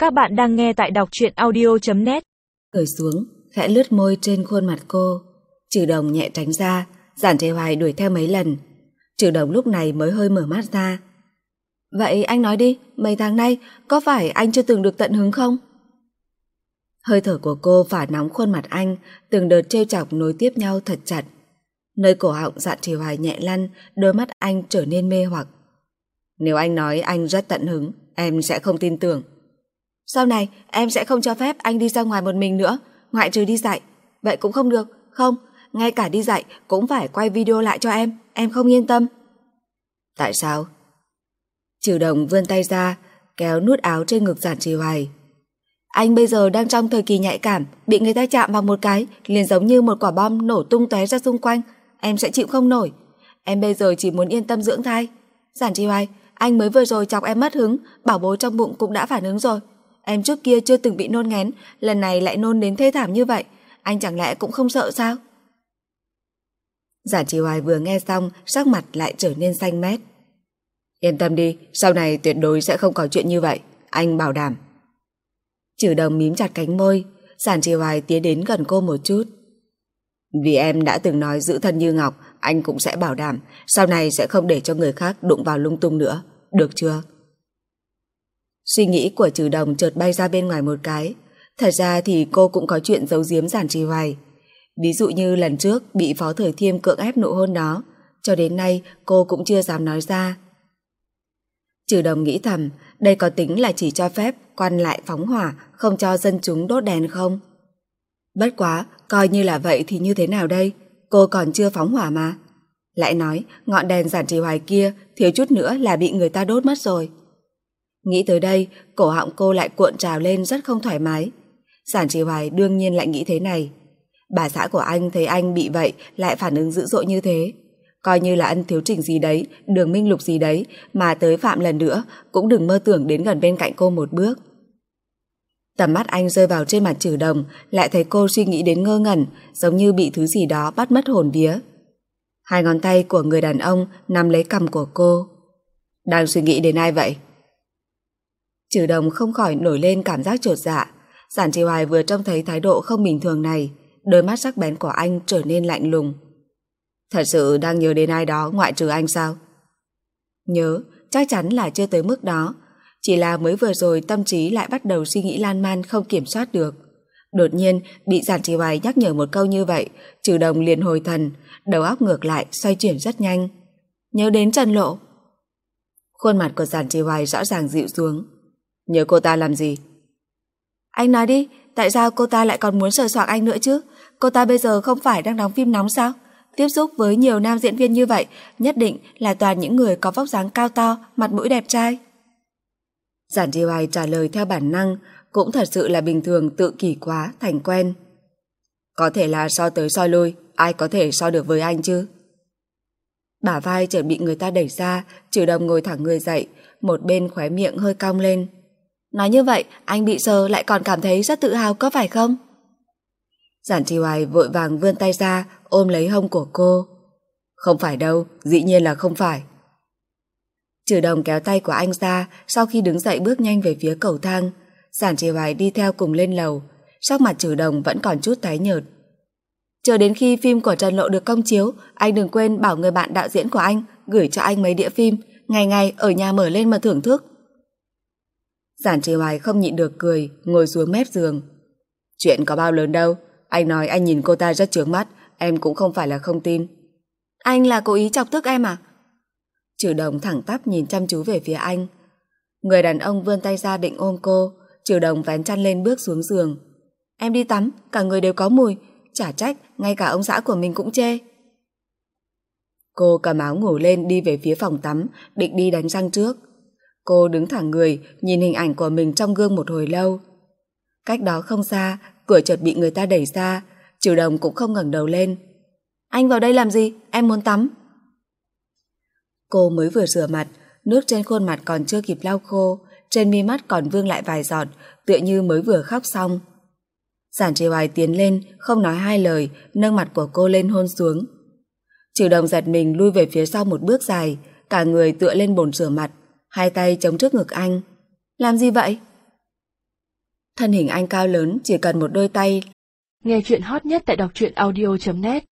Các bạn đang nghe tại đọc truyện audio.net. Cởi xuống, khẽ lướt môi trên khuôn mặt cô. Trừ Đồng nhẹ tránh ra, Giản Trì Hoài đuổi theo mấy lần. Trừ Đồng lúc này mới hơi mở mắt ra. Vậy anh nói đi, mấy tháng nay có phải anh chưa từng được tận hứng không? Hơi thở của cô phả nóng khuôn mặt anh, từng đợt trêu chọc nối tiếp nhau thật chặt. Nơi cổ họng Giản Trì Hoài nhẹ lăn, đôi mắt anh trở nên mê hoặc. Nếu anh nói anh rất tận hứng, em sẽ không tin tưởng. Sau này em sẽ không cho phép anh đi ra ngoài một mình nữa, ngoại trừ đi dạy. Vậy cũng không được, không, ngay cả đi dạy cũng phải quay video lại cho em không yên tâm. Tại sao? Trừ Đồng vươn tay ra, kéo nút áo trên ngực Giản Trì Hoài. Anh bây giờ đang trong thời kỳ nhạy cảm, bị người ta chạm vào một cái liền giống như một quả bom nổ tung tóe ra xung quanh, em sẽ chịu không nổi. Em bây giờ chỉ muốn yên tâm dưỡng thai. Giản Trì Hoài, anh mới vừa rồi chọc em mất hứng, bảo bối trong bụng cũng đã phản ứng rồi. Em trước kia chưa từng bị nôn nghén, lần này lại nôn đến thê thảm như vậy, anh chẳng lẽ cũng không sợ sao? Giản Trì Hoài vừa nghe xong, sắc mặt lại trở nên xanh mét. Yên tâm đi, sau này tuyệt đối sẽ không có chuyện như vậy, anh bảo đảm. Trừ Đồng mím chặt cánh môi, Giản Trì Hoài tiến đến gần cô một chút. Vì em đã từng nói giữ thân như ngọc, anh cũng sẽ bảo đảm sau này sẽ không để cho người khác đụng vào lung tung nữa, được chưa? Suy nghĩ của Trừ Đồng chợt bay ra bên ngoài một cái. Thật ra thì cô cũng có chuyện giấu giếm Giản Trì Hoài. Ví dụ như lần trước bị Phó Thời Thiêm cưỡng ép nụ hôn đó, cho đến nay cô cũng chưa dám nói ra. Trừ Đồng nghĩ thầm, đây có tính là chỉ cho phép quan lại phóng hỏa, không cho dân chúng đốt đèn không? Bất quá, coi như là vậy thì như thế nào đây? Cô còn chưa phóng hỏa mà. Lại nói, ngọn đèn Giản Trì Hoài kia thiếu chút nữa là bị người ta đốt mất rồi. Nghĩ tới đây, cổ họng cô lại cuộn trào lên rất không thoải mái. Giản Trì Hoài đương nhiên lại nghĩ thế này. Bà xã của anh thấy anh bị vậy lại phản ứng dữ dội như thế. Coi như là Ân Thiếu Trình gì đấy, Đường Minh Lục gì đấy, mà tới phạm lần nữa cũng đừng mơ tưởng đến gần bên cạnh cô một bước. Tầm mắt anh rơi vào trên mặt Trừ Đồng, lại thấy cô suy nghĩ đến ngơ ngẩn, giống như bị thứ gì đó bắt mất hồn vía. Hai ngón tay của người đàn ông nắm lấy cằm của cô. Đang suy nghĩ đến ai vậy? Trừ Đồng không khỏi nổi lên cảm giác chột dạ. Giản Trì Hoài vừa trông thấy thái độ không bình thường này, đôi mắt sắc bén của anh trở nên lạnh lùng. Thật sự đang nhớ đến ai đó ngoại trừ anh sao? Nhớ, chắc chắn là chưa tới mức đó. Chỉ là mới vừa rồi tâm trí lại bắt đầu suy nghĩ lan man không kiểm soát được. Đột nhiên bị Giản Trì Hoài nhắc nhở một câu như vậy, Trừ Đồng liền hồi thần, đầu óc ngược lại xoay chuyển rất nhanh. Nhớ đến Trần Lộ. Khuôn mặt của Giản Trì Hoài rõ ràng dịu xuống. Nhớ cô ta làm gì? Anh nói đi, tại sao cô ta lại còn muốn sờ soạng anh nữa chứ? Cô ta bây giờ không phải đang đóng phim nóng sao? Tiếp xúc với nhiều nam diễn viên như vậy, nhất định là toàn những người có vóc dáng cao to, mặt mũi đẹp trai. Giản Trì Hoài trả lời theo bản năng, cũng thật sự là bình thường tự kỷ quá, thành quen. Có thể là so tới so lui, ai có thể so được với anh chứ? Bả vai chợt bị người ta đẩy ra, Trừ Đồng ngồi thẳng người dậy, một bên khóe miệng hơi cong lên. Nói như vậy, anh bị sờ lại còn cảm thấy rất tự hào có phải không? Giản Trì Hoài vội vàng vươn tay ra, ôm lấy hông của cô. Không phải đâu, dĩ nhiên là không phải. Trừ Đồng kéo tay của anh ra, sau khi đứng dậy bước nhanh về phía cầu thang. Giản Trì Hoài đi theo cùng lên lầu, sắc mặt Trừ Đồng vẫn còn chút tái nhợt. Chờ đến khi phim của Trần Lộ được công chiếu, anh đừng quên bảo người bạn đạo diễn của anh gửi cho anh mấy đĩa phim, ngày ngày ở nhà mở lên mà thưởng thức. Giản Trì Hoài không nhịn được cười, ngồi xuống mép giường. Chuyện có bao lớn đâu, anh nói anh nhìn cô ta rất chướng mắt, em cũng không phải là không tin. Anh là cố ý chọc tức em à? Trừ Đồng thẳng tắp nhìn chăm chú về phía anh. Người đàn ông vươn tay ra định ôm cô, Trừ Đồng vén chăn lên bước xuống giường. Em đi tắm, cả người đều có mùi, chả trách, ngay cả ông xã của mình cũng chê. Cô cầm áo ngủ lên đi về phía phòng tắm, định đi đánh răng trước. Cô đứng thẳng người, nhìn hình ảnh của mình trong gương một hồi lâu. Cách đó không xa, cửa chợt bị người ta đẩy ra, Trừ Đồng cũng không ngẩng đầu lên. Anh vào đây làm gì? Em muốn tắm. Cô mới vừa rửa mặt, nước trên khuôn mặt còn chưa kịp lau khô, trên mi mắt còn vương lại vài giọt, tựa như mới vừa khóc xong. Giản Trì Hoài tiến lên, không nói hai lời, nâng mặt của cô lên hôn xuống. Trừ Đồng giật mình lui về phía sau một bước dài, cả người tựa lên bồn rửa mặt, hai tay chống trước ngực anh. Làm gì vậy? Thân hình anh cao lớn, chỉ cần một đôi tay. Nghe chuyện hot nhất tại đọc truyện audio.net